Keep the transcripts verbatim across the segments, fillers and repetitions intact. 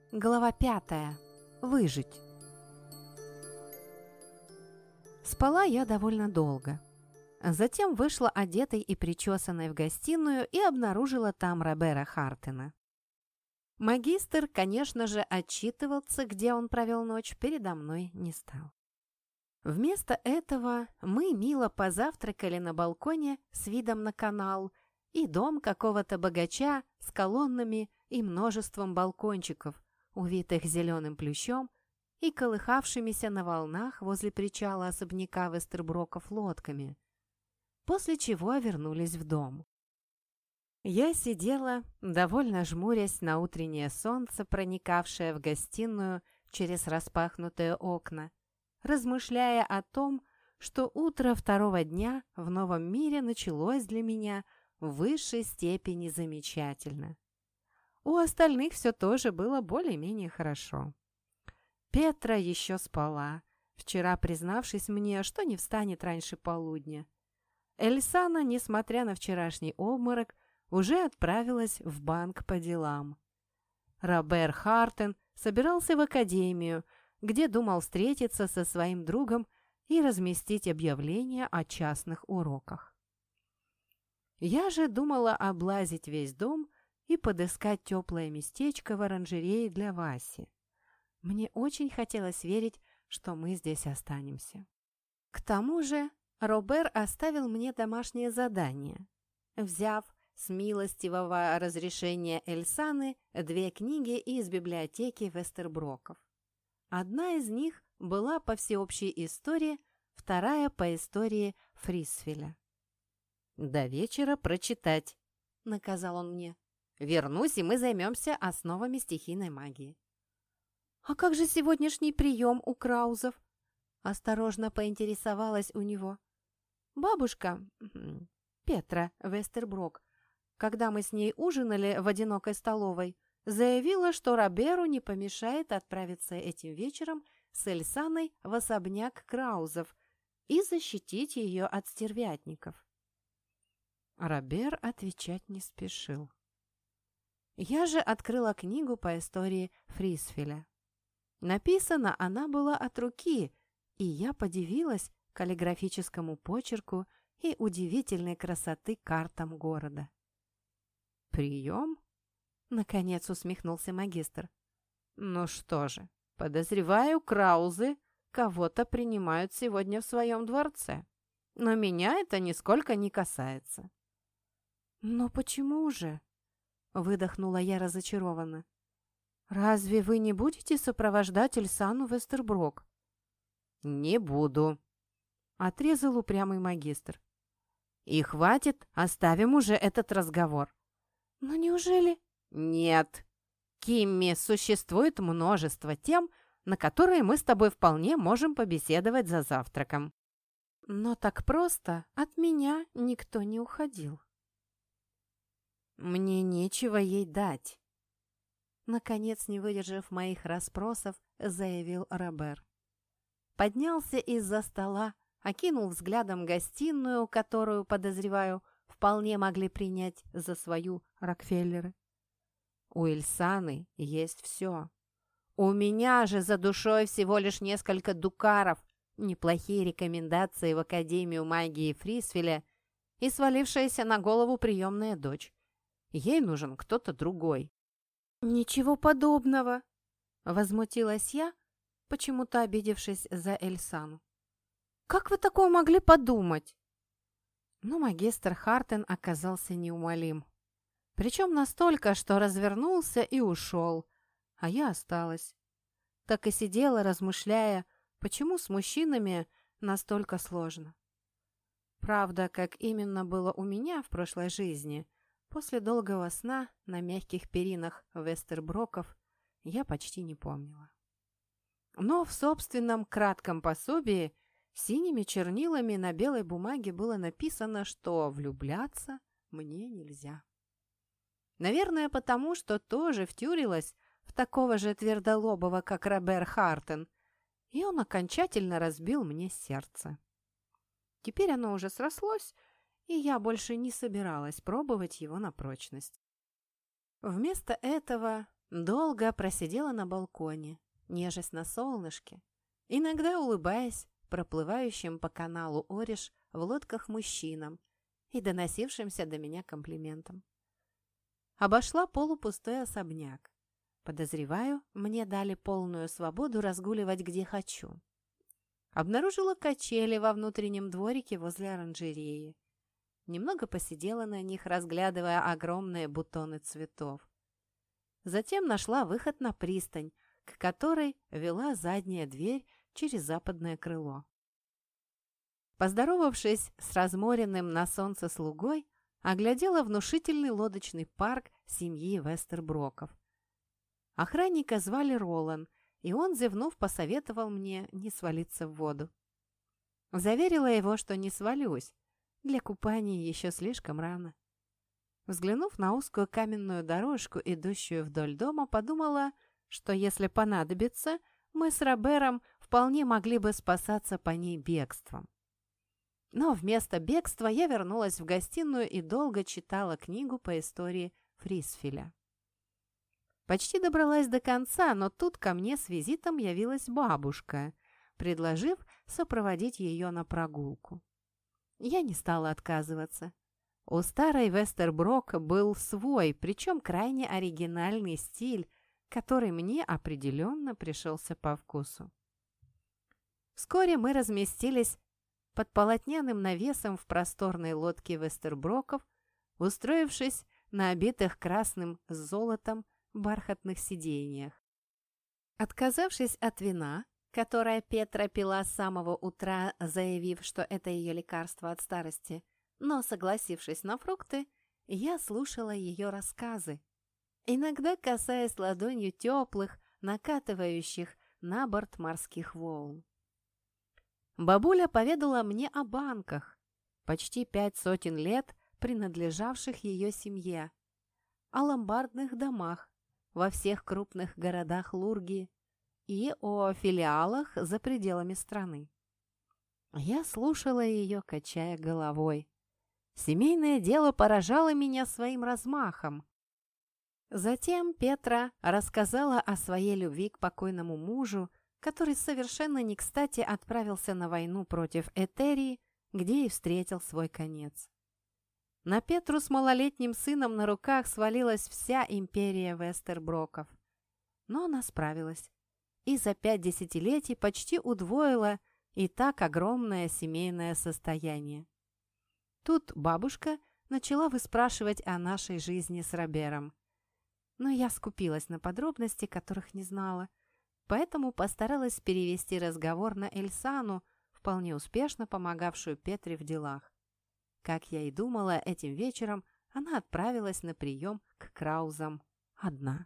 Глава пятая. Выжить. Спала я довольно долго. Затем вышла одетой и причесанной в гостиную и обнаружила там Робера Хартена. Магистр, конечно же, отчитываться, где он провел ночь, передо мной не стал. Вместо этого мы мило позавтракали на балконе с видом на канал и дом какого-то богача с колоннами и множеством балкончиков, увитых зеленым плющом и колыхавшимися на волнах возле причала особняка Вестерброков лодками, после чего вернулись в дом. Я сидела, довольно жмурясь на утреннее солнце, проникавшее в гостиную через распахнутые окна, размышляя о том, что утро второго дня в новом мире началось для меня в высшей степени замечательно. У остальных все тоже было более-менее хорошо. Петра еще спала, вчера признавшись мне, что не встанет раньше полудня. Эльсана, несмотря на вчерашний обморок, уже отправилась в банк по делам. Робер Хартен собирался в академию, где думал встретиться со своим другом и разместить объявление о частных уроках. Я же думала облазить весь дом и подыскать теплое местечко в оранжерее для Васи. Мне очень хотелось верить, что мы здесь останемся. К тому же Робер оставил мне домашнее задание, взяв с милостивого разрешения Эльсаны две книги из библиотеки Вестерброков. Одна из них была по всеобщей истории, вторая по истории Фрисфеля. «До вечера прочитать», — наказал он мне. «Вернусь, и мы займемся основами стихийной магии». «А как же сегодняшний прием у Краузов?» — осторожно поинтересовалась у него. «Бабушка, Петра Вестерброк, когда мы с ней ужинали в одинокой столовой, заявила, что Роберу не помешает отправиться этим вечером с Эльсаной в особняк Краузов и защитить ее от стервятников». Робер отвечать не спешил. Я же открыла книгу по истории Фрисфеля. Написана она была от руки, и я подивилась каллиграфическому почерку и удивительной красоты картам города. «Прием?» — наконец усмехнулся магистр. «Ну что же, подозреваю, Краузы кого-то принимают сегодня в своем дворце, но меня это нисколько не касается». «Но почему же?» — выдохнула я разочарованно. «Разве вы не будете сопровождать Эльсану Вестерброк?» «Не буду», — отрезал упрямый магистр. «И хватит, оставим уже этот разговор». «Но неужели...» «Нет, Кимми, существует множество тем, на которые мы с тобой вполне можем побеседовать за завтраком». Но так просто от меня никто не уходил. «Мне нечего ей дать», — наконец, не выдержав моих расспросов, заявил Робер. Поднялся из-за стола, окинул взглядом гостиную, которую, подозреваю, вполне могли принять за свою Рокфеллеры. «У Эльсаны есть все. У меня же за душой всего лишь несколько дукаров, неплохие рекомендации в Академию магии Фрисфеля и свалившаяся на голову приемная дочь. Ей нужен кто-то другой». «Ничего подобного!» — возмутилась я, почему-то обидевшись за Эльсану. «Как вы такое могли подумать?» Но магистр Хартен оказался неумолим. Причем настолько, что развернулся и ушел, а я осталась. Так и сидела, размышляя, почему с мужчинами настолько сложно. Правда, как именно было у меня в прошлой жизни, после долгого сна на мягких перинах Вестерброков я почти не помнила. Но в собственном кратком пособии синими чернилами на белой бумаге было написано, что влюбляться мне нельзя. Наверное, потому что тоже втюрилась в такого же твердолобого, как Робер Хартен, и он окончательно разбил мне сердце. Теперь оно уже срослось, и я больше не собиралась пробовать его на прочность. Вместо этого Долго просидела на балконе, нежесть на солнышке, иногда улыбаясь проплывающим по каналу Ориш в лодках мужчинам и доносившимся до меня комплиментам. Обошла полупустой особняк. Подозреваю, мне дали полную свободу разгуливать где хочу. Обнаружила качели во внутреннем дворике возле оранжереи. Немного посидела на них, разглядывая огромные бутоны цветов. Затем нашла выход на пристань, к которой вела задняя дверь через западное крыло. Поздоровавшись с разморенным на солнце слугой, оглядела внушительный лодочный парк семьи Вестерброков. Охранника звали Ролан, и он, зевнув, посоветовал мне не свалиться в воду. Заверила его, что не свалюсь, для купания еще слишком рано. Взглянув на узкую каменную дорожку, идущую вдоль дома, подумала, что если понадобится, мы с Робером вполне могли бы спасаться по ней бегством. Но вместо бегства я вернулась в гостиную и долго читала книгу по истории Фрисфиля. Почти добралась до конца, но тут ко мне с визитом явилась бабушка, предложив сопроводить ее на прогулку. Я не стала отказываться. У старой Вестерброка был свой, причем крайне оригинальный стиль, который мне определенно пришелся по вкусу. Вскоре мы разместились под полотняным навесом в просторной лодке Вестерброков, устроившись на обитых красным с золотом бархатных сиденьях. Отказавшись от вина, которое Петра пила с самого утра, заявив, что это ее лекарство от старости, но согласившись на фрукты, я слушала ее рассказы, иногда касаясь ладонью теплых, накатывающих на борт морских волн. Бабуля поведала мне о банках, почти пять сотен лет принадлежавших ее семье, о ломбардных домах во всех крупных городах Лургии и о филиалах за пределами страны. Я слушала ее, качая головой. Семейное дело поражало меня своим размахом. Затем Петра рассказала о своей любви к покойному мужу, который совершенно не кстати отправился на войну против Этерии, где и встретил свой конец. На Петру с малолетним сыном на руках свалилась вся империя Вестерброков. Но она справилась и за пять десятилетий почти удвоила и так огромное семейное состояние. Тут бабушка начала выспрашивать о нашей жизни с Робером. Но я скупилась на подробности, которых не знала, поэтому постаралась перевести разговор на Эльсану, вполне успешно помогавшую Петре в делах. Как я и думала, этим вечером она отправилась на прием к Краузам одна.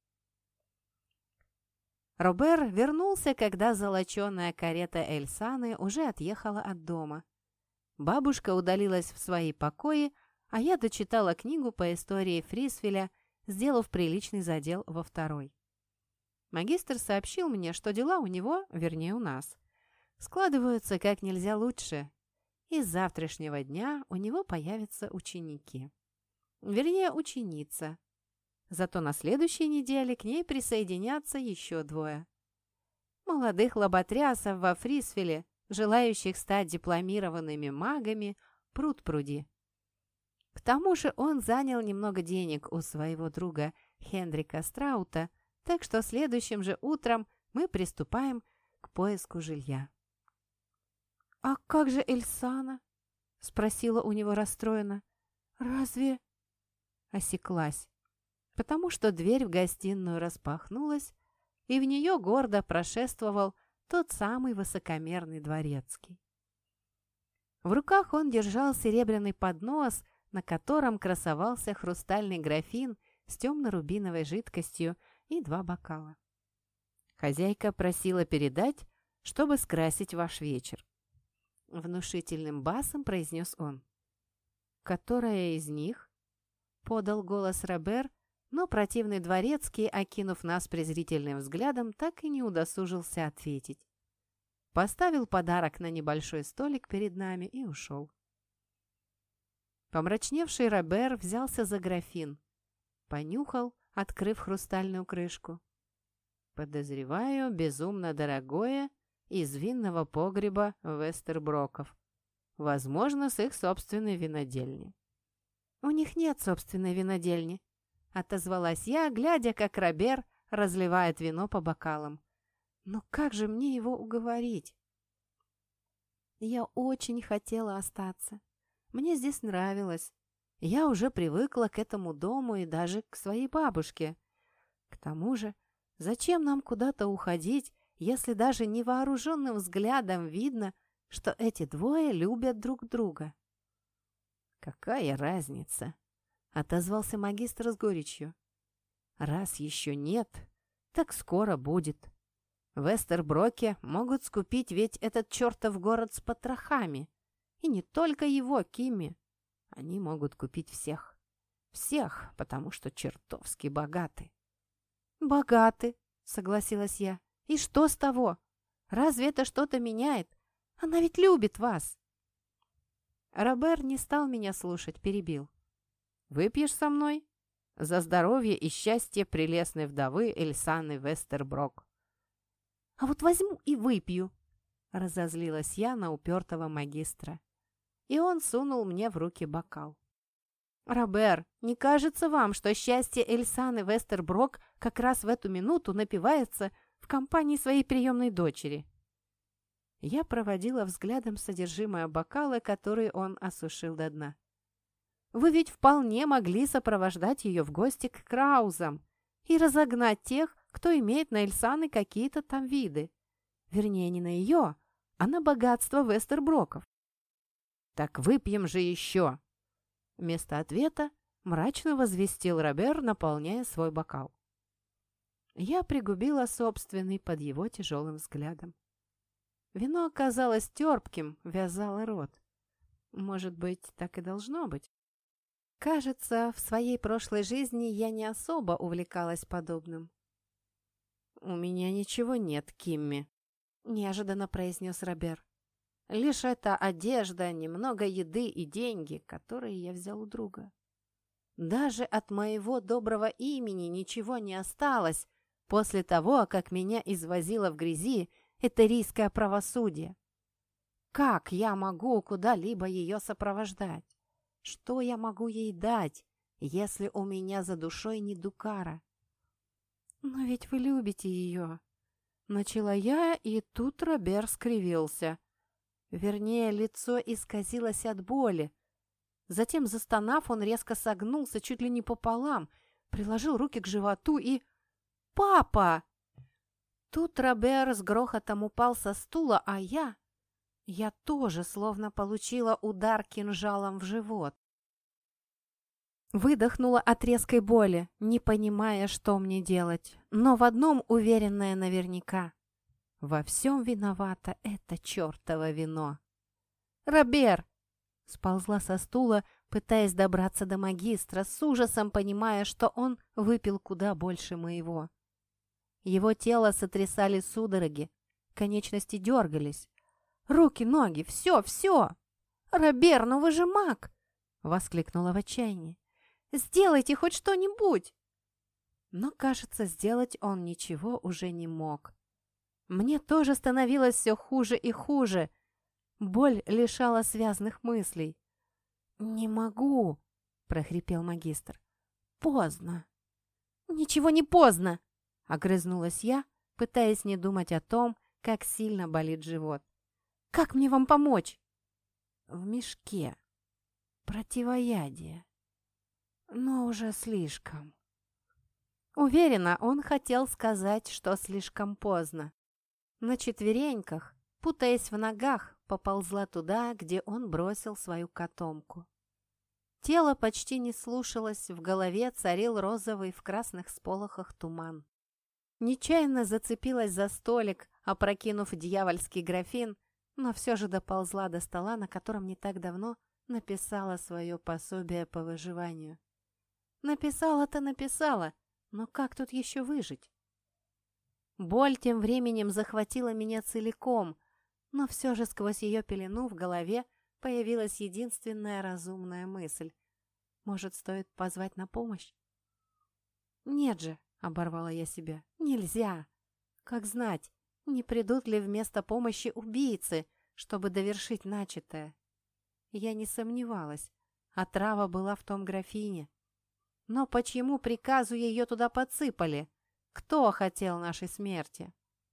Робер вернулся, когда золоченая карета Эльсаны уже отъехала от дома. Бабушка удалилась в свои покои, а я дочитала книгу по истории Фрисфиля, сделав приличный задел во второй. Магистр сообщил мне, что дела у него, вернее у нас, складываются как нельзя лучше, и с завтрашнего дня у него появятся ученики. Вернее, ученица. Зато на следующей неделе к ней присоединятся еще двое. Молодых лоботрясов во Фрисфиле, желающих стать дипломированными магами, пруд-пруди. К тому же он занял немного денег у своего друга Хендрика Страута, так что следующим же утром мы приступаем к поиску жилья. «А как же Эльсана?» — спросила у него расстроена. «Разве...» Осеклась, потому что дверь в гостиную распахнулась, и в нее гордо прошествовал тот самый высокомерный дворецкий. В руках он держал серебряный поднос, на котором красовался хрустальный графин с темно-рубиновой жидкостью и два бокала. «Хозяйка просила передать, чтобы скрасить ваш вечер», — внушительным басом произнес он. «Которая из них?» — подал голос Робер, но противный дворецкий, окинув нас презрительным взглядом, так и не удосужился ответить. Поставил подарок на небольшой столик перед нами и ушел. Помрачневший Робер взялся за графин, понюхал, открыв хрустальную крышку. «Подозреваю, безумно дорогое из винного погреба Вестерброков. Возможно, с их собственной винодельни». «У них нет собственной винодельни», — отозвалась я, глядя, как Робер разливает вино по бокалам. «Но как же мне его уговорить?» Я очень хотела остаться. Мне здесь нравилось. Я уже привыкла к этому дому и даже к своей бабушке. К тому же, зачем нам куда-то уходить, если даже невооруженным взглядом видно, что эти двое любят друг друга? «Какая разница?» — отозвался магистр с горечью. «Раз еще нет, так скоро будет. В Эстерброке могут скупить ведь этот чертов город с потрохами. И не только его, Кимми. Они могут купить всех. Всех, потому что чертовски богаты». «Богаты», — согласилась я. «И что с того? Разве это что-то меняет? Она ведь любит вас». Робер не стал меня слушать, перебил. «Выпьешь со мной? За здоровье и счастье прелестной вдовы Эльсаны Вестерброк». «А вот возьму и выпью», — разозлилась я на упертого магистра. И он сунул мне в руки бокал. «Робер, не кажется вам, что счастье Эльсаны Вестерброк как раз в эту минуту напивается в компании своей приемной дочери?» Я проводила взглядом содержимое бокала, который он осушил до дна. «Вы ведь вполне могли сопровождать ее в гости к Краузам и разогнать тех, кто имеет на Эльсаны какие-то там виды. Вернее, не на ее, а на богатство Вестерброков». «Так выпьем же еще!» Вместо ответа мрачно возвестил Робер, наполняя свой бокал. Я пригубила собственный под его тяжелым взглядом. Вино оказалось терпким, вязало рот. Может быть, так и должно быть. Кажется, в своей прошлой жизни я не особо увлекалась подобным. «У меня ничего нет, Кимми», — неожиданно произнес Робер. «Лишь эта одежда, немного еды и деньги, которые я взял у друга. Даже от моего доброго имени ничего не осталось после того, как меня извозило в грязи этерийское правосудие. Как я могу куда-либо ее сопровождать? Что я могу ей дать, если у меня за душой не Дукара?» «Но ведь вы любите ее», — начала я, и тут Робер скривился. Вернее, лицо исказилось от боли. Затем, застонав, он резко согнулся чуть ли не пополам, приложил руки к животу и... «Папа!» Тут Робер с грохотом упал со стула, а я... Я тоже словно получила удар кинжалом в живот. Выдохнула от резкой боли, не понимая, что мне делать, но в одном уверенная наверняка. Во всем виновато это чертово вино. «Робер!» Сползла со стула, пытаясь добраться до магистра, с ужасом понимая, что он выпил куда больше моего. Его тело сотрясали судороги, конечности дергались. Руки, ноги, все, все! «Робер, ну вы же маг!» — воскликнула в отчаянии. «Сделайте хоть что-нибудь!» Но, кажется, сделать он ничего уже не мог. Мне тоже становилось все хуже и хуже. Боль лишала связных мыслей. «Не могу!» — прохрипел магистр. «Поздно!» «Ничего не поздно!» — огрызнулась я, пытаясь не думать о том, как сильно болит живот. «Как мне вам помочь?» «В мешке. Противоядие. Но уже слишком». Уверена, он хотел сказать, что слишком поздно. На четвереньках, путаясь в ногах, поползла туда, где он бросил свою котомку. Тело почти не слушалось, в голове царил розовый в красных сполохах туман. Нечаянно зацепилась за столик, опрокинув дьявольский графин, но все же доползла до стола, на котором не так давно написала свое пособие по выживанию. Написала-то написала, но как тут еще выжить? Боль тем временем захватила меня целиком, но все же сквозь ее пелену в голове появилась единственная разумная мысль. Может, стоит позвать на помощь? «Нет же», — оборвала я себя, — «нельзя. Как знать, не придут ли вместо помощи убийцы, чтобы довершить начатое?» Я не сомневалась, отрава была в том графине. Но по чьему приказу ее туда подсыпали? Кто хотел нашей смерти?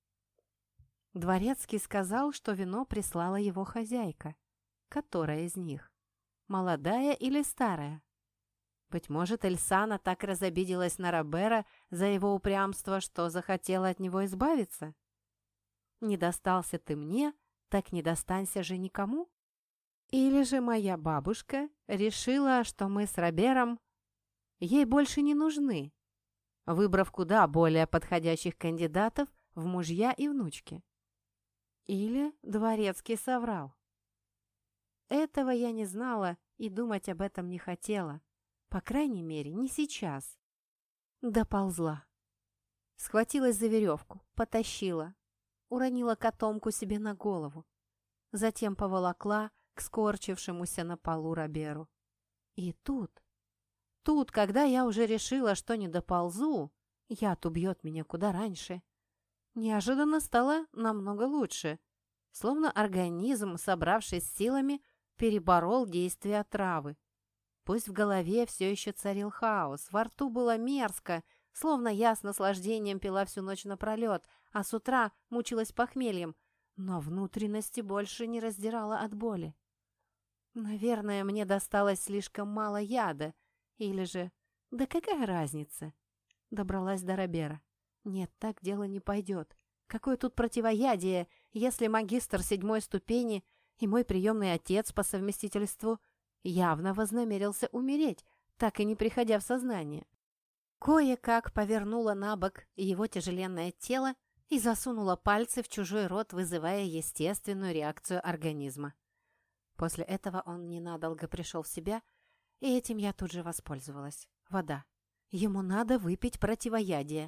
Дворецкий сказал, что вино прислала его хозяйка. Которая из них? Молодая или старая? Быть может, Эльсана так разобиделась на Робера за его упрямство, что захотела от него избавиться? Не достался ты мне, так не достанься же никому? Или же моя бабушка решила, что мы с Робером ей больше не нужны, выбрав куда более подходящих кандидатов в мужья и внучки? Или дворецкий соврал? Этого я не знала и думать об этом не хотела. По крайней мере, не сейчас. Доползла. Схватилась за веревку, потащила. Уронила котомку себе на голову. Затем поволокла к скорчившемуся на полу Роберу. И тут, тут, когда я уже решила, что не доползу, яд убьет меня куда раньше, неожиданно стало намного лучше. Словно организм, собравшись силами, переборол действие отравы. Пусть в голове все еще царил хаос, во рту было мерзко, словно я с наслаждением пила всю ночь напролет, а с утра мучилась похмельем, но внутренности больше не раздирала от боли. Наверное, мне досталось слишком мало яда, или же... Да какая разница? Добралась до Робера. Нет, так дело не пойдет. Какое тут противоядие, если магистр седьмой ступени и мой приемный отец по совместительству явно вознамерился умереть, так и не приходя в сознание. Кое-как повернула на бок его тяжеленное тело и засунула пальцы в чужой рот, вызывая естественную реакцию организма. После этого он ненадолго пришел в себя, и этим я тут же воспользовалась. Вода. Ему надо выпить противоядие.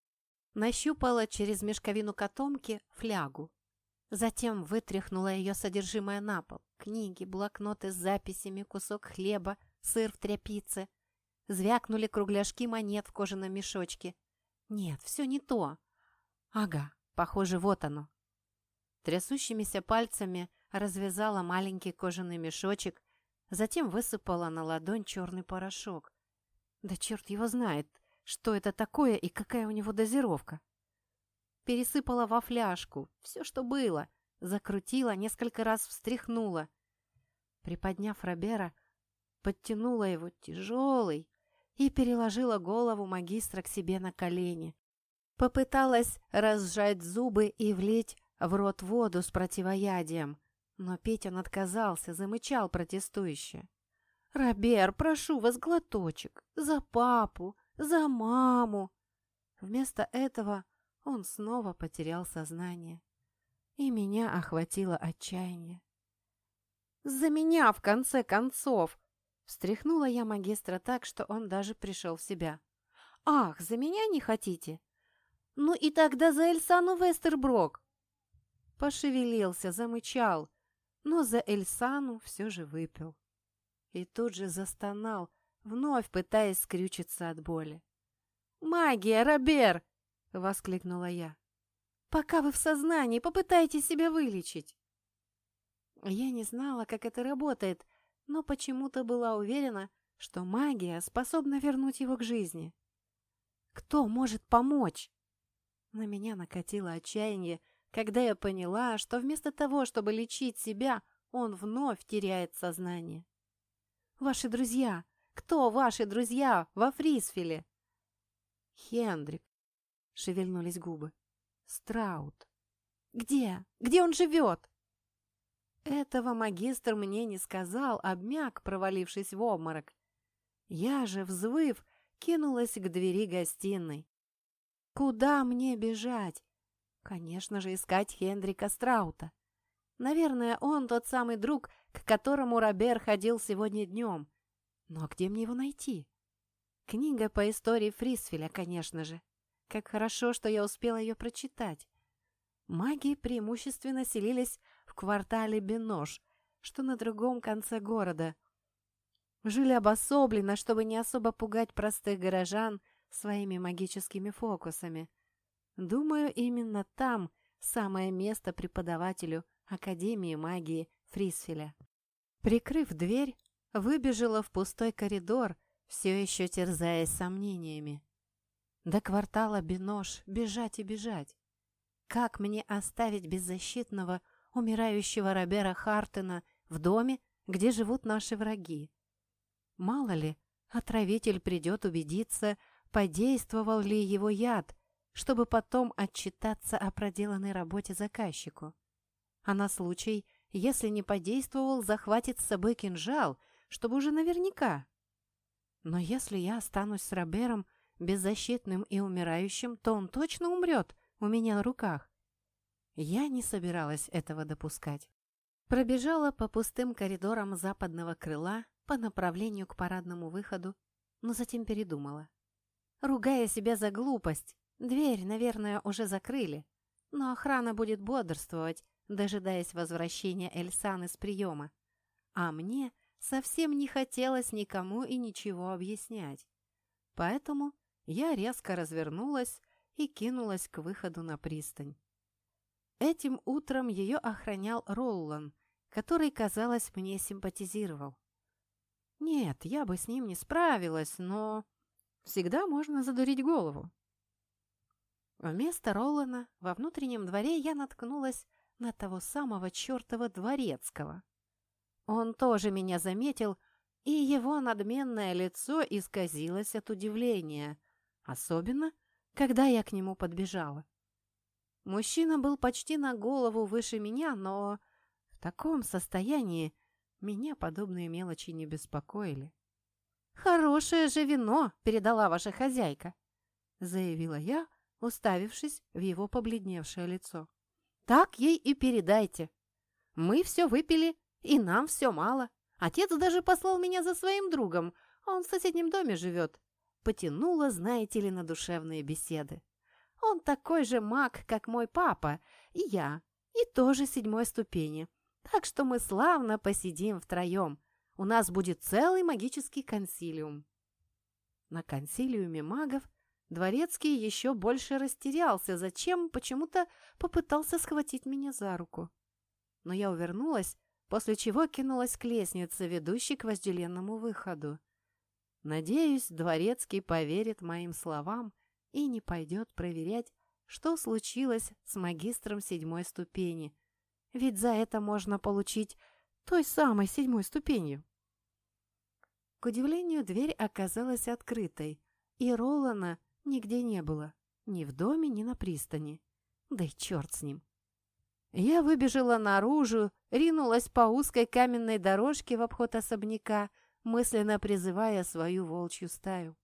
Нащупала через мешковину котомки флягу. Затем вытряхнула ее содержимое на пол. Книги, блокноты с записями, кусок хлеба, сыр в тряпице. Звякнули кругляшки монет в кожаном мешочке. Нет, все не то. Ага, похоже, вот оно. Трясущимися пальцами развязала маленький кожаный мешочек, затем высыпала на ладонь черный порошок. Да черт его знает, что это такое и какая у него дозировка. Пересыпала во фляжку все, что было, закрутила, несколько раз встряхнула. Приподняв Робера, подтянула его тяжелый и переложила голову магистра к себе на колени. Попыталась разжать зубы и влить в рот воду с противоядием, но пить он отказался, замычал протестующе. «Робер, прошу вас, глоточек, за папу, за маму!» Вместо этого он снова потерял сознание, и меня охватило отчаяние. «За меня, в конце концов!» Встряхнула я магистра так, что он даже пришел в себя. «Ах, за меня не хотите? Ну и тогда за Эльсану Вестерброк!» Пошевелился, замычал, но за Эльсану все же выпил. И тут же застонал, вновь пытаясь скрючиться от боли. «Магия, Робер!» — воскликнула я. «Пока вы в сознании, попытайтесь себя вылечить!» Я не знала, как это работает, но почему-то была уверена, что магия способна вернуть его к жизни. Кто может помочь? На меня накатило отчаяние, когда я поняла, что вместо того, чтобы лечить себя, он вновь теряет сознание. «Ваши друзья! Кто ваши друзья во Фрисфиле?» «Хендрик», — шевельнулись губы. «Страут». «Где? Где он живет?» Этого магистр мне не сказал, обмяк, провалившись в обморок. Я же, взвыв, кинулась к двери гостиной. Куда мне бежать? Конечно же, искать Хендрика Страута. Наверное, он тот самый друг, к которому Робер ходил сегодня днем. Но где мне его найти? Книга по истории Фрисфиля, конечно же. Как хорошо, что я успела ее прочитать. Маги преимущественно селились в квартале Бинош, что на другом конце города. Жили обособленно, чтобы не особо пугать простых горожан своими магическими фокусами. Думаю, именно там самое место преподавателю Академии магии Фрисфеля. Прикрыв дверь, выбежала в пустой коридор, все еще терзаясь сомнениями. До квартала Бинош бежать и бежать. Как мне оставить беззащитного, умирающего Робера Хартена в доме, где живут наши враги? Мало ли, отравитель придет убедиться, подействовал ли его яд, чтобы потом отчитаться о проделанной работе заказчику. А на случай, если не подействовал, захватит с собой кинжал, чтобы уже наверняка. Но если я останусь с Робером беззащитным и умирающим, то он точно умрет у меня на руках. Я не собиралась этого допускать. Пробежала по пустым коридорам западного крыла по направлению к парадному выходу, но затем передумала. Ругая себя за глупость, дверь, наверное, уже закрыли, но охрана будет бодрствовать, дожидаясь возвращения Эльсаны с приема. А мне совсем не хотелось никому и ничего объяснять. Поэтому я резко развернулась и кинулась к выходу на пристань. Этим утром ее охранял Роллан, который, казалось, мне симпатизировал. Нет, я бы с ним не справилась, но всегда можно задурить голову. Вместо Роллана во внутреннем дворе я наткнулась на того самого чертова дворецкого. Он тоже меня заметил, и его надменное лицо исказилось от удивления, особенно, когда я к нему подбежала. Мужчина был почти на голову выше меня, но в таком состоянии меня подобные мелочи не беспокоили. «Хорошее же вино передала ваша хозяйка», — заявила я, уставившись в его побледневшее лицо. «Так ей и передайте. Мы все выпили, и нам все мало. Отец даже послал меня за своим другом, он в соседнем доме живет. Потянула, знаете ли, на душевные беседы. Он такой же маг, как мой папа, и я, и тоже седьмой ступени. Так что мы славно посидим втроем. У нас будет целый магический консилиум». На консилиуме магов дворецкий еще больше растерялся, зачем почему-то попытался схватить меня за руку. Но я увернулась, после чего кинулась к лестнице, ведущей к вожделенному выходу. Надеюсь, дворецкий поверит моим словам и не пойдет проверять, что случилось с магистром седьмой ступени, ведь за это можно получить той самой седьмой ступенью. К удивлению, дверь оказалась открытой, и Ролана нигде не было, ни в доме, ни на пристани. Да и черт с ним. Я выбежала наружу, ринулась по узкой каменной дорожке в обход особняка, мысленно призывая свою волчью стаю.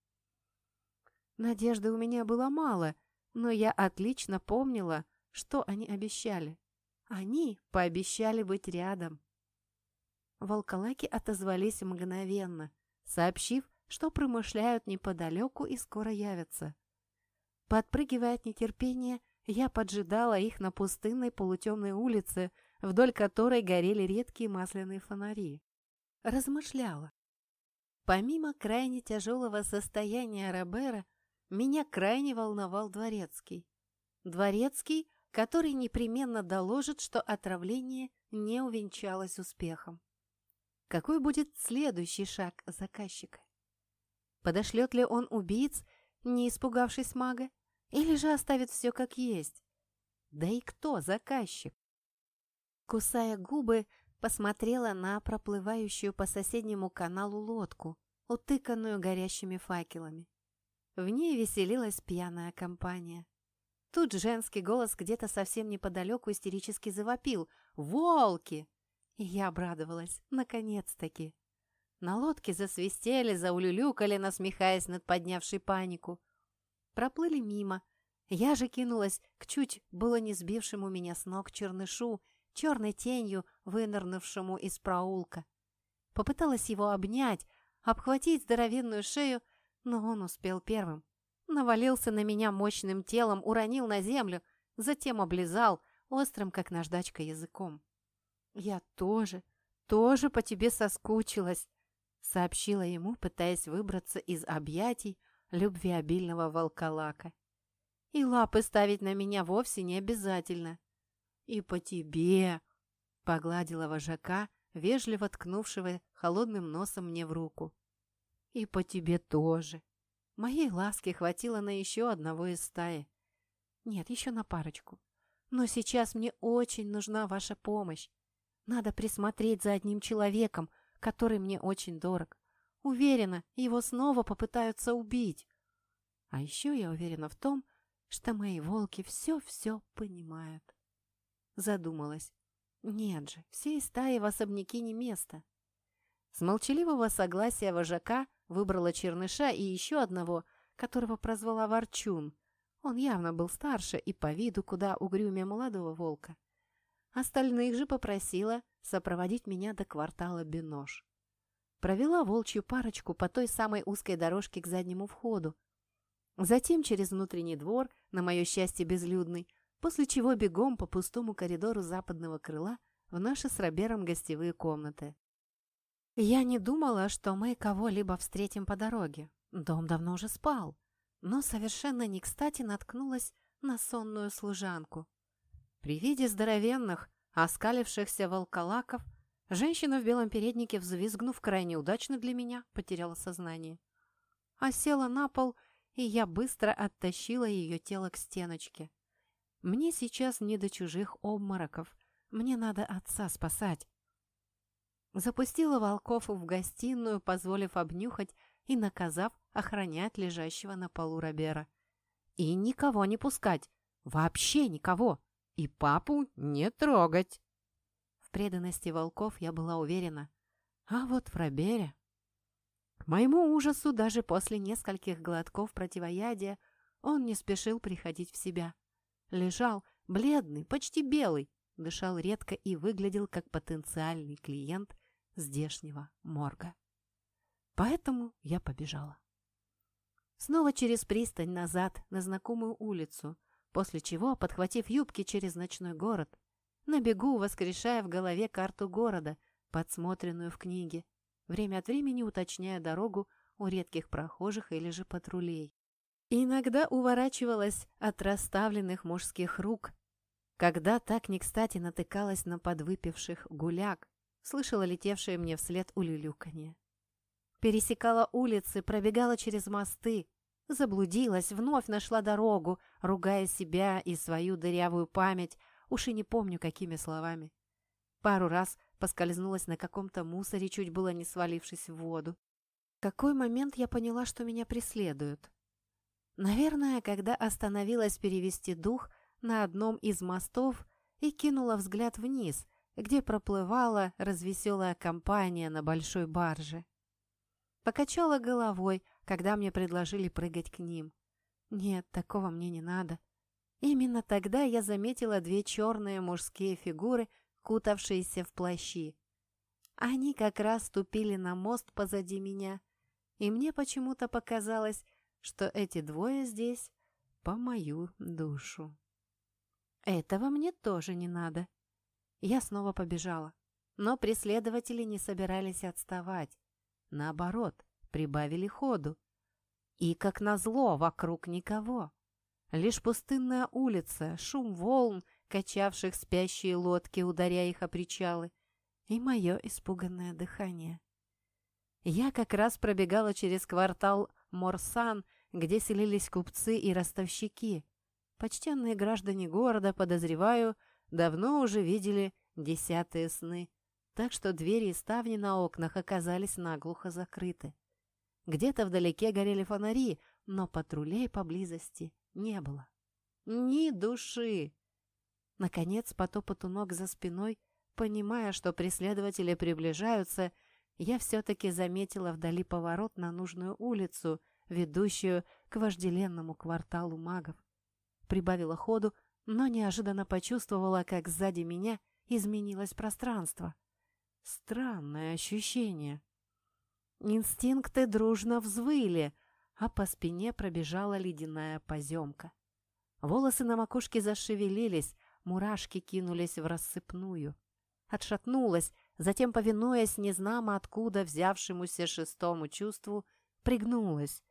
Надежды у меня было мало, но я отлично помнила, что они обещали. Они пообещали быть рядом. Волколаки отозвались мгновенно, сообщив, что промышляют неподалеку и скоро явятся. Подпрыгивая от нетерпения, я поджидала их на пустынной полутемной улице, вдоль которой горели редкие масляные фонари. Размышляла. Помимо крайне тяжелого состояния Робера, меня крайне волновал дворецкий. Дворецкий, который непременно доложит, что отравление не увенчалось успехом. Какой будет следующий шаг заказчика? Подошлет ли он убийц, не испугавшись мага, или же оставит все как есть? Да и кто заказчик? Кусая губы, посмотрела на проплывающую по соседнему каналу лодку, утыканную горящими факелами. В ней веселилась пьяная компания. Тут женский голос где-то совсем неподалеку истерически завопил: «Волки!» И я обрадовалась, наконец-таки. На лодке засвистели, заулюлюкали, насмехаясь над поднявшей панику. Проплыли мимо. Я же кинулась к чуть было не сбившему меня с ног чернышу, черной тенью, вынырнувшему из проулка. Попыталась его обнять, обхватить здоровенную шею, но он успел первым. Навалился на меня мощным телом, уронил на землю, затем облизал острым, как наждачка, языком. «Я тоже, тоже по тебе соскучилась», — сообщила ему, пытаясь выбраться из объятий, любвеобильного волколака. И лапы ставить на меня вовсе не обязательно. И по тебе, погладила вожака, вежливо ткнувшего холодным носом мне в руку. И по тебе тоже. Моей ласки хватило на еще одного из стаи. Нет, еще на парочку. Но сейчас мне очень нужна ваша помощь. Надо присмотреть за одним человеком, который мне очень дорог. Уверена, его снова попытаются убить. А еще я уверена в том, что мои волки все-все понимают. Задумалась. Нет же, всей стаи в особняке не место. С молчаливого согласия вожака выбрала черныша и еще одного, которого прозвала Ворчун. Он явно был старше и по виду куда угрюмее молодого волка. Остальных же попросила сопроводить меня до квартала Бинош. Провела волчью парочку по той самой узкой дорожке к заднему входу. Затем через внутренний двор, на мое счастье безлюдный, после чего бегом по пустому коридору западного крыла в наши с Робером гостевые комнаты. Я не думала, что мы кого-либо встретим по дороге. Дом давно уже спал, но совершенно не кстати наткнулась на сонную служанку. При виде здоровенных, оскалившихся волколаков, женщина в белом переднике, взвизгнув крайне удачно для меня, потеряла сознание. А села на пол, и я быстро оттащила ее тело к стеночке. Мне сейчас не до чужих обмороков, мне надо отца спасать. Запустила волков в гостиную, позволив обнюхать и наказав охранять лежащего на полу Робера. И никого не пускать, вообще никого, и папу не трогать. В преданности волков я была уверена, а вот в Робере... К моему ужасу, даже после нескольких глотков противоядия он не спешил приходить в себя. Лежал, бледный, почти белый, дышал редко и выглядел как потенциальный клиент здешнего морга. Поэтому я побежала. Снова через пристань назад на знакомую улицу, после чего, подхватив юбки через ночной город, на бегу воскрешая в голове карту города, подсмотренную в книге, время от времени уточняя дорогу у редких прохожих или же патрулей. И иногда уворачивалась от расставленных мужских рук, когда так не кстати натыкалась на подвыпивших гуляк, слышала летевшее мне вслед улюлюканье. Пересекала улицы, пробегала через мосты, заблудилась, вновь нашла дорогу, ругая себя и свою дырявую память, уж и не помню, какими словами. Пару раз поскользнулась на каком-то мусоре, чуть было не свалившись в воду. В какой момент я поняла, что меня преследуют? Наверное, когда остановилась перевести дух на одном из мостов и кинула взгляд вниз, где проплывала развеселая компания на большой барже. Покачала головой, когда мне предложили прыгать к ним. Нет, такого мне не надо. Именно тогда я заметила две черные мужские фигуры, кутавшиеся в плащи. Они как раз ступили на мост позади меня, и мне почему-то показалось, что эти двое здесь по мою душу. Этого мне тоже не надо. Я снова побежала, но преследователи не собирались отставать. Наоборот, прибавили ходу. И, как назло, вокруг никого. Лишь пустынная улица, шум волн, качавших спящие лодки, ударяя их о причалы, и мое испуганное дыхание. Я как раз пробегала через квартал Морсан, где селились купцы и ростовщики. Почтенные граждане города, подозреваю, давно уже видели десятые сны, так что двери и ставни на окнах оказались наглухо закрыты. Где-то вдалеке горели фонари, но патрулей поблизости не было. Ни души! Наконец, по топоту ног за спиной, понимая, что преследователи приближаются, я все-таки заметила вдали поворот на нужную улицу, ведущую к вожделенному кварталу магов. Прибавила ходу, но неожиданно почувствовала, как сзади меня изменилось пространство. Странное ощущение. Инстинкты дружно взвыли, а по спине пробежала ледяная поземка. Волосы на макушке зашевелились, мурашки кинулись в рассыпную. Отшатнулась, затем, повинуясь незнамо откуда взявшемуся шестому чувству, пригнулась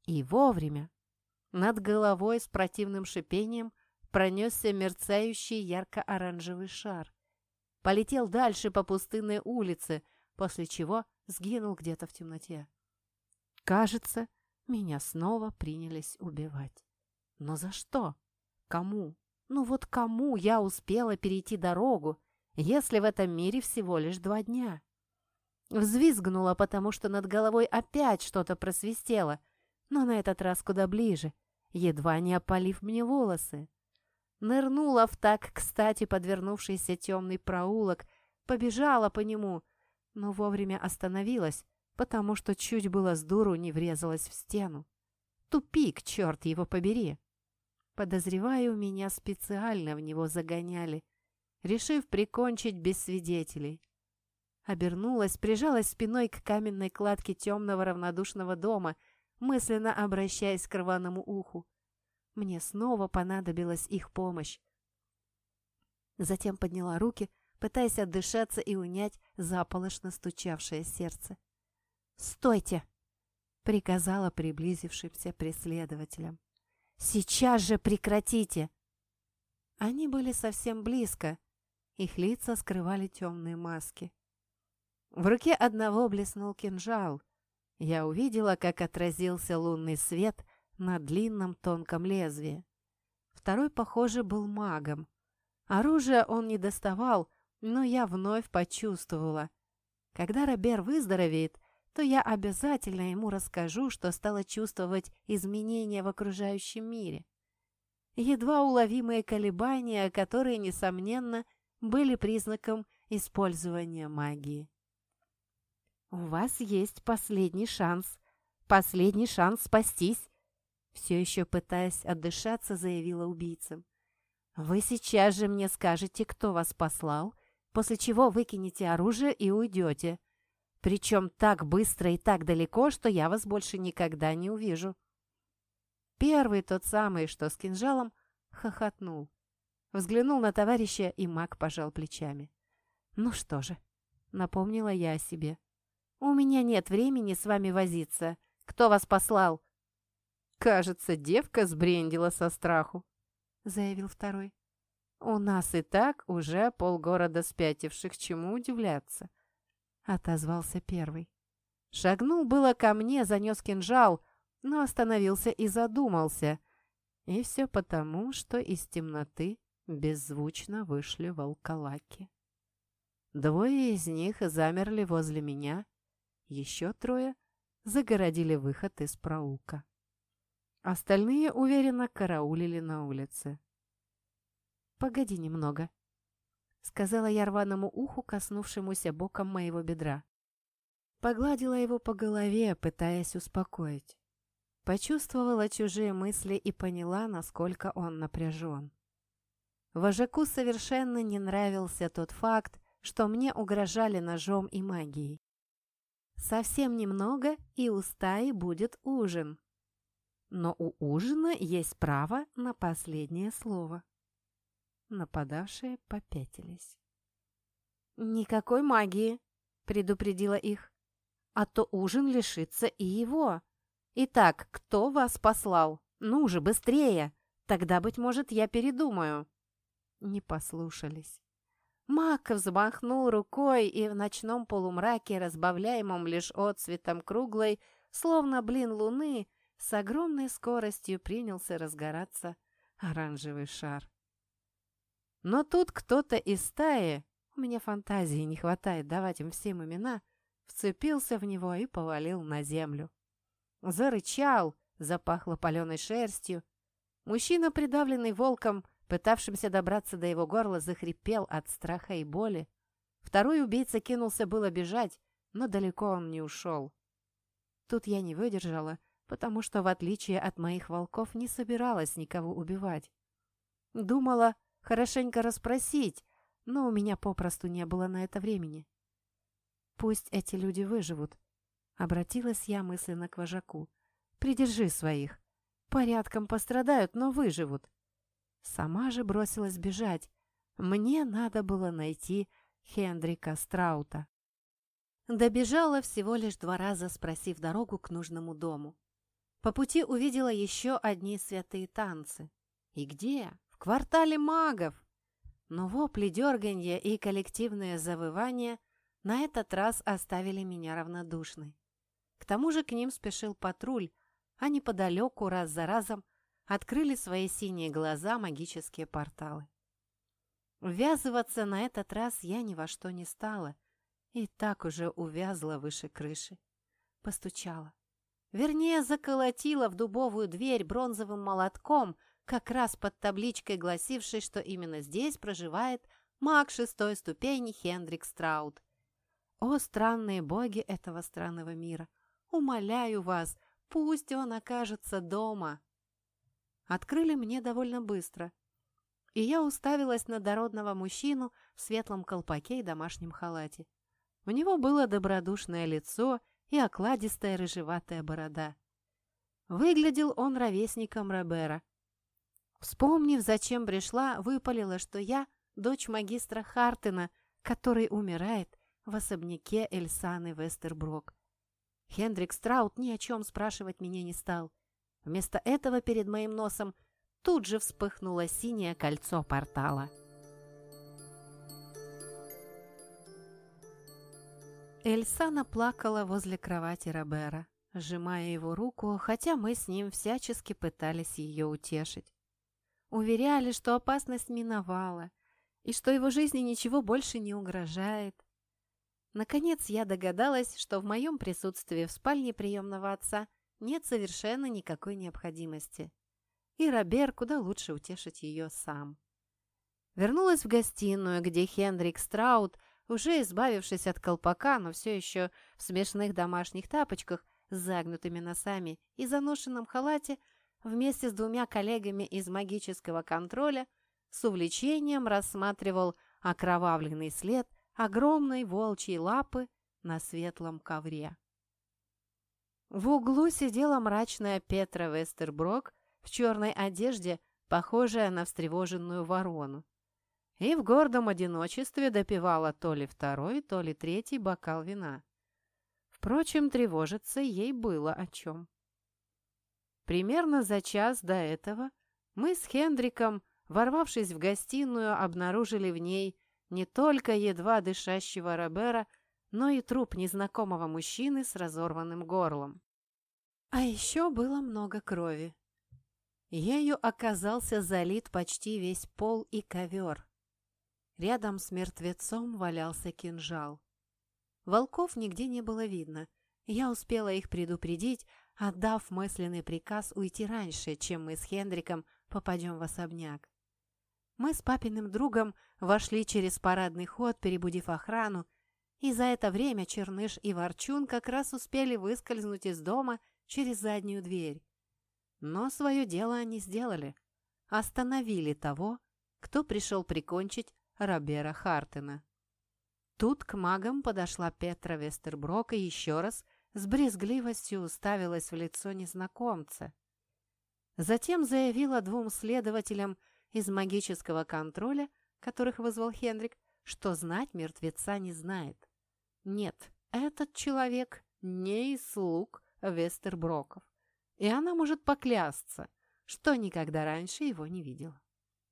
И вовремя. Над головой с противным шипением пронесся мерцающий ярко-оранжевый шар. Полетел дальше по пустынной улице, после чего сгинул где-то в темноте. Кажется, меня снова принялись убивать. Но за что? Кому? Ну вот кому я успела перейти дорогу, если в этом мире всего лишь два дня? Взвизгнула, потому что над головой опять что-то просвистело, но на этот раз куда ближе, едва не опалив мне волосы. Нырнула в так кстати подвернувшийся темный проулок, побежала по нему, но вовремя остановилась, потому что чуть было с дуру не врезалась в стену. Тупик, черт его побери! Подозреваю, меня специально в него загоняли, решив прикончить без свидетелей. Обернулась, прижалась спиной к каменной кладке темного равнодушного дома, мысленно обращаясь к рваному уху. Мне снова понадобилась их помощь. Затем подняла руки, пытаясь отдышаться и унять заполошно стучавшее сердце. «Стойте!» — приказала приблизившимся преследователям. «Сейчас же прекратите!» Они были совсем близко. Их лица скрывали темные маски. В руке одного блеснул кинжал. Я увидела, как отразился лунный свет на длинном тонком лезвии. Второй, похоже, был магом. Оружие он не доставал, но я вновь почувствовала. Когда Робер выздоровеет, то я обязательно ему расскажу, что стала чувствовать изменения в окружающем мире. Едва уловимые колебания, которые, несомненно, были признаком использования магии. «У вас есть последний шанс, последний шанс спастись», все еще пытаясь отдышаться, заявила убийцам. «Вы сейчас же мне скажете, кто вас послал, после чего выкинете оружие и уйдете. Причем так быстро и так далеко, что я вас больше никогда не увижу». Первый, тот самый, что с кинжалом, хохотнул. Взглянул на товарища, и маг пожал плечами. «Ну что же», — напомнила я о себе. «У меня нет времени с вами возиться. Кто вас послал?» «Кажется, девка сбрендила со страху», — заявил второй. «У нас и так уже полгорода спятивших, чему удивляться», — отозвался первый. Шагнул было ко мне, занес кинжал, но остановился и задумался. И все потому, что из темноты беззвучно вышли волколаки. Двое из них замерли возле меня, еще трое загородили выход из проулка. Остальные уверенно караулили на улице. «Погоди немного», — сказала я рваному уху, коснувшемуся боком моего бедра. Погладила его по голове, пытаясь успокоить. Почувствовала чужие мысли и поняла, насколько он напряжен. Вожаку совершенно не нравился тот факт, что мне угрожали ножом и магией. Совсем немного, и у стаи будет ужин. Но у ужина есть право на последнее слово. Нападавшие попятились. «Никакой магии», — предупредила их, — «а то ужин лишится и его. Итак, кто вас послал? Ну же, быстрее! Тогда, быть может, я передумаю». Не послушались. Маг взмахнул рукой, и в ночном полумраке, разбавляемом лишь отцветом круглой, словно блин луны, с огромной скоростью принялся разгораться оранжевый шар. Но тут кто-то из стаи, у меня фантазии не хватает давать им всем имена, вцепился в него и повалил на землю. Зарычал, запахло паленой шерстью. Мужчина, придавленный волком, пытавшимся добраться до его горла, захрипел от страха и боли. Второй убийца кинулся было бежать, но далеко он не ушел. Тут я не выдержала, потому что, в отличие от моих волков, не собиралась никого убивать. Думала хорошенько расспросить, но у меня попросту не было на это времени. «Пусть эти люди выживут», — обратилась я мысленно к вожаку. «Придержи своих. Порядком пострадают, но выживут». Сама же бросилась бежать. Мне надо было найти Хендрика Страута. Добежала всего лишь два раза, спросив дорогу к нужному дому. По пути увидела еще одни святые танцы. И где? В квартале магов! Но вопли, дерганья и коллективные завывания на этот раз оставили меня равнодушной. К тому же к ним спешил патруль, а неподалеку раз за разом открыли свои синие глаза магические порталы. Ввязываться на этот раз я ни во что не стала, и так уже увязла выше крыши. Постучала. Вернее, заколотила в дубовую дверь бронзовым молотком, как раз под табличкой, гласившей, что именно здесь проживает маг шестой ступени Хендрик Страут. О, странные боги этого странного мира! Умоляю вас, пусть он окажется дома. Открыли мне довольно быстро, и я уставилась на дородного мужчину в светлом колпаке и домашнем халате. У него было добродушное лицо и окладистая рыжеватая борода. Выглядел он ровесником Робера. Вспомнив, зачем пришла, выпалила, что я дочь магистра Хартена, который умирает в особняке Эльсаны Вестерброк. Хендрик Страут ни о чем спрашивать меня не стал. Вместо этого перед моим носом тут же вспыхнуло синее кольцо портала. Эльсана плакала возле кровати Робера, сжимая его руку, хотя мы с ним всячески пытались ее утешить. Уверяли, что опасность миновала, и что его жизни ничего больше не угрожает. Наконец я догадалась, что в моем присутствии в спальне приемного отца нет совершенно никакой необходимости, и Робер куда лучше утешить ее сам. Вернулась в гостиную, где Хендрик Страут, уже избавившись от колпака, но все еще в смешных домашних тапочках с загнутыми носами и заношенном халате, вместе с двумя коллегами из магического контроля, с увлечением рассматривал окровавленный след огромной волчьей лапы на светлом ковре. В углу сидела мрачная Петра Вестерброк в черной одежде, похожая на встревоженную ворону, и в гордом одиночестве допивала то ли второй, то ли третий бокал вина. Впрочем, тревожиться ей было о чем. Примерно за час до этого мы с Хендриком, ворвавшись в гостиную, обнаружили в ней не только едва дышащего Робера, но и труп незнакомого мужчины с разорванным горлом. А еще было много крови. Ею оказался залит почти весь пол и ковер. Рядом с мертвецом валялся кинжал. Волков нигде не было видно. Я успела их предупредить, отдав мысленный приказ уйти раньше, чем мы с Хендриком попадем в особняк. Мы с папиным другом вошли через парадный ход, перебудив охрану, и за это время Черныш и Ворчун как раз успели выскользнуть из дома через заднюю дверь. Но свое дело они сделали. Остановили того, кто пришел прикончить Робера Хартена. Тут к магам подошла Петра Вестерброк и еще раз с брезгливостью уставилась в лицо незнакомца. Затем заявила двум следователям из магического контроля, которых вызвал Хендрик, что знать мертвеца не знает. Нет, этот человек не из слуг Вестерброков, и она может поклясться, что никогда раньше его не видела.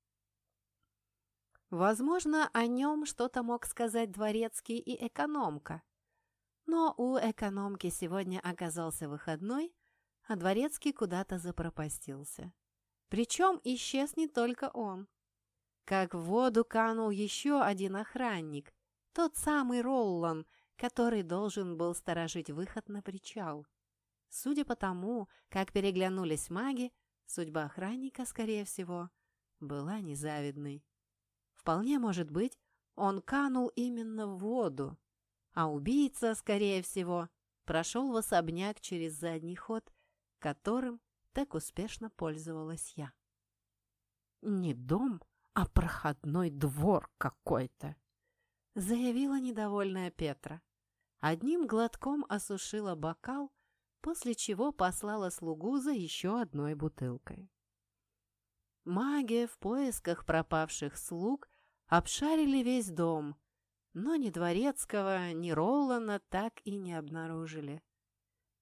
Возможно, о нем что-то мог сказать дворецкий и экономка. Но у экономки сегодня оказался выходной, а дворецкий куда-то запропастился. Причем исчез не только он. Как в воду канул еще один охранник, тот самый Роллан, который должен был сторожить выход на причал. Судя по тому, как переглянулись маги, судьба охранника, скорее всего, была незавидной. Вполне может быть, он канул именно в воду, а убийца, скорее всего, прошел в особняк через задний ход, которым так успешно пользовалась я. «Не дом, а проходной двор какой-то», — заявила недовольная Петра. Одним глотком осушила бокал, после чего послала слугу за еще одной бутылкой. Маги в поисках пропавших слуг обшарили весь дом, но ни дворецкого, ни Роллана так и не обнаружили.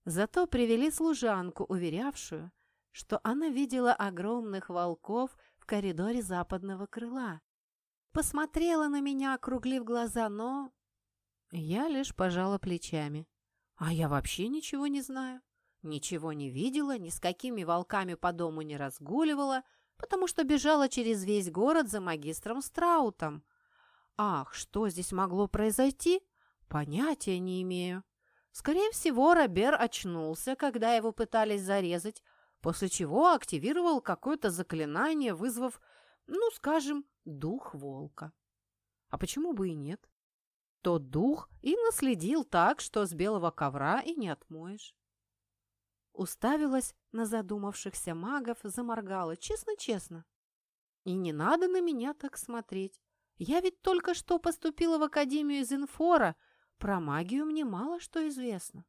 Зато привели служанку, уверявшую, что она видела огромных волков в коридоре западного крыла. Посмотрела на меня, округлив глаза, но... Я лишь пожала плечами. А я вообще ничего не знаю. Ничего не видела, ни с какими волками по дому не разгуливала, потому что бежала через весь город за магистром Страутом. Ах, что здесь могло произойти? Понятия не имею. Скорее всего, Робер очнулся, когда его пытались зарезать, после чего активировал какое-то заклинание, вызвав, ну, скажем, дух волка. А почему бы и нет? Тот дух и наследил так, что с белого ковра и не отмоешь. Уставилась на задумавшихся магов, заморгала, честно-честно. И не надо на меня так смотреть. Я ведь только что поступила в Академию из Инфора, про магию мне мало что известно.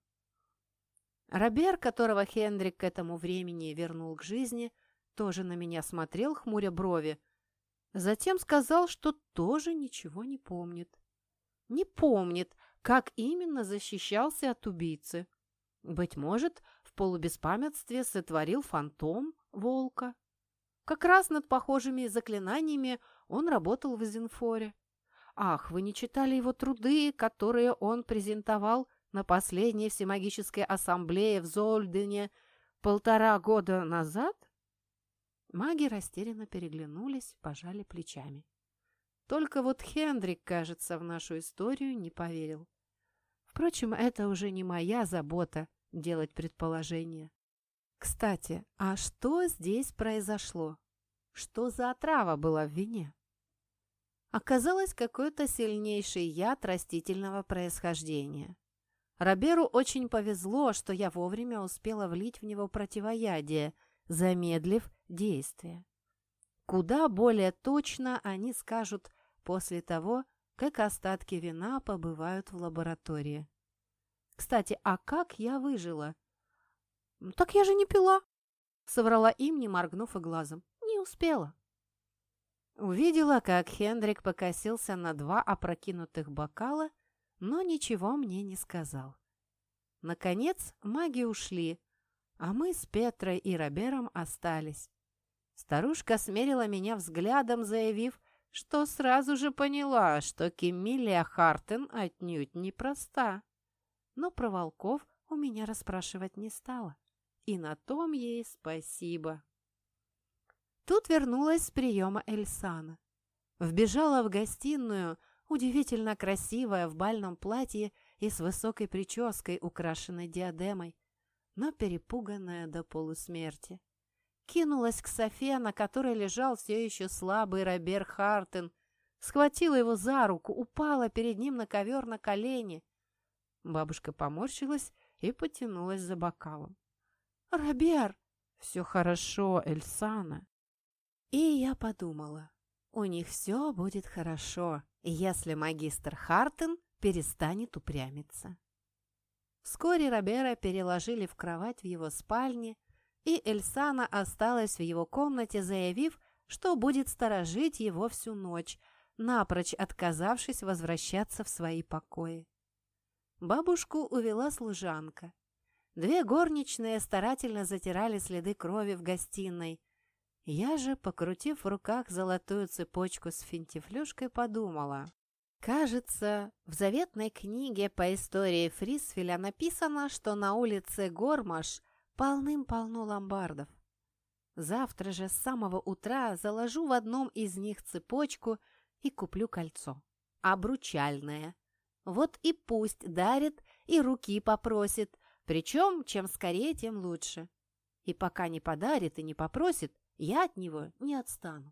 Робер, которого Хендрик к этому времени вернул к жизни, тоже на меня смотрел, хмуря брови. Затем сказал, что тоже ничего не помнит. Не помнит, как именно защищался от убийцы. Быть может, в полубеспамятстве сотворил фантом волка. Как раз над похожими заклинаниями он работал в Изенфоре. Ах, вы не читали его труды, которые он презентовал на последней всемагической ассамблее в Зольдене полтора года назад? Маги растерянно переглянулись, пожали плечами. Только вот Хендрик, кажется, в нашу историю не поверил. Впрочем, это уже не моя забота делать предположения. Кстати, а что здесь произошло? Что за отрава была в вине? Оказалось, какой-то сильнейший яд растительного происхождения. Роберу очень повезло, что я вовремя успела влить в него противоядие, замедлив действие. Куда более точно они скажут после того, как остатки вина побывают в лаборатории. Кстати, а как я выжила? Так я же не пила, соврала им, не моргнув и глазом. Не успела. Увидела, как Хендрик покосился на два опрокинутых бокала, но ничего мне не сказал. Наконец маги ушли, а мы с Петрой и Робером остались. Старушка смерила меня взглядом, заявив, что сразу же поняла, что Кеммилия Хартен отнюдь непроста. Но про волков у меня расспрашивать не стала. И на том ей спасибо. Тут вернулась с приема Эльсана. Вбежала в гостиную, удивительно красивая, в бальном платье и с высокой прической, украшенной диадемой, но перепуганная до полусмерти. Кинулась к Софе, на которой лежал все еще слабый Робер Хартен, схватила его за руку, упала перед ним на ковер на колени. Бабушка поморщилась и потянулась за бокалом. «Робер!» «Все хорошо, Эльсана!» И я подумала, у них все будет хорошо, если магистр Хартен перестанет упрямиться. Вскоре Робера переложили в кровать в его спальне, и Эльсана осталась в его комнате, заявив, что будет сторожить его всю ночь, напрочь отказавшись возвращаться в свои покои. Бабушку увела служанка. Две горничные старательно затирали следы крови в гостиной. Я же, покрутив в руках золотую цепочку с финтифлюшкой, подумала. Кажется, в заветной книге по истории Фрисфеля написано, что на улице Гормаш полным-полно ломбардов. Завтра же с самого утра заложу в одном из них цепочку и куплю кольцо. Обручальное. Вот и пусть дарит и руки попросит, причем чем скорее, тем лучше. И пока не подарит и не попросит, я от него не отстану.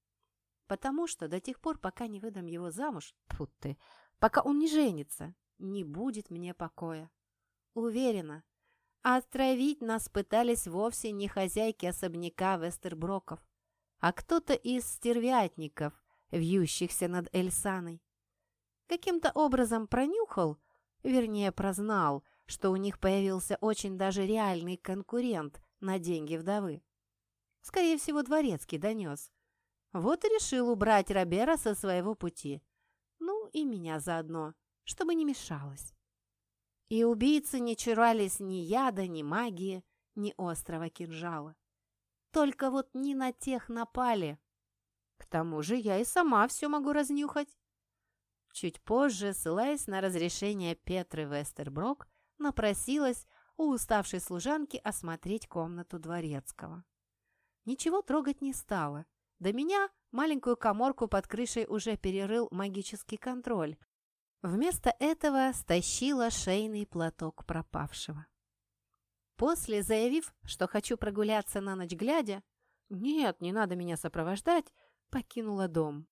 Потому что до тех пор, пока не выдам его замуж, тьфу ты, пока он не женится, не будет мне покоя. Уверена, отравить нас пытались вовсе не хозяйки особняка Вестерброков, а кто-то из стервятников, вьющихся над Эльсаной. Каким-то образом пронюхал, вернее прознал, что у них появился очень даже реальный конкурент на деньги вдовы. Скорее всего, дворецкий донес. Вот и решил убрать Робера со своего пути. Ну и меня заодно, чтобы не мешалось. И убийцы не чурались ни яда, ни магии, ни острого кинжала. Только вот не на тех напали. К тому же я и сама все могу разнюхать. Чуть позже, ссылаясь на разрешение Петры Вестерброк, напросилась у уставшей служанки осмотреть комнату дворецкого. Ничего трогать не стала. До меня маленькую каморку под крышей уже перерыл магический контроль. Вместо этого стащила шейный платок пропавшего. После, заявив, что хочу прогуляться на ночь глядя, «Нет, не надо меня сопровождать», покинула дом.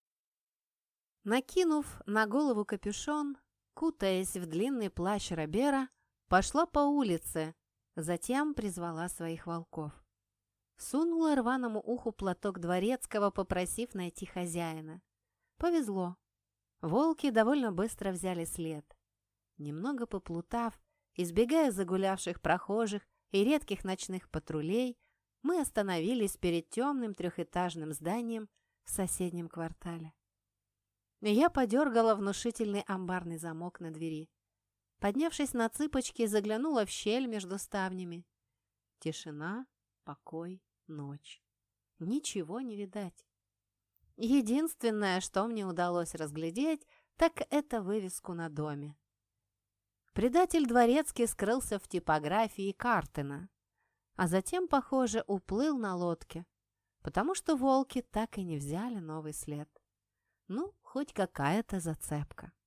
Накинув на голову капюшон, кутаясь в длинный плащ Робера, пошла по улице, затем призвала своих волков. Сунула рваному уху платок дворецкого, попросив найти хозяина. Повезло. Волки довольно быстро взяли след. Немного поплутав, избегая загулявших прохожих и редких ночных патрулей, мы остановились перед темным трехэтажным зданием в соседнем квартале. Я подергала внушительный амбарный замок на двери. Поднявшись на цыпочки, заглянула в щель между ставнями. Тишина, покой, ночь. Ничего не видать. Единственное, что мне удалось разглядеть, так это вывеску на доме. Предатель дворецкий скрылся в типографии Картена, а затем, похоже, уплыл на лодке, потому что волки так и не взяли новый след. Ну, хоть какая-то зацепка.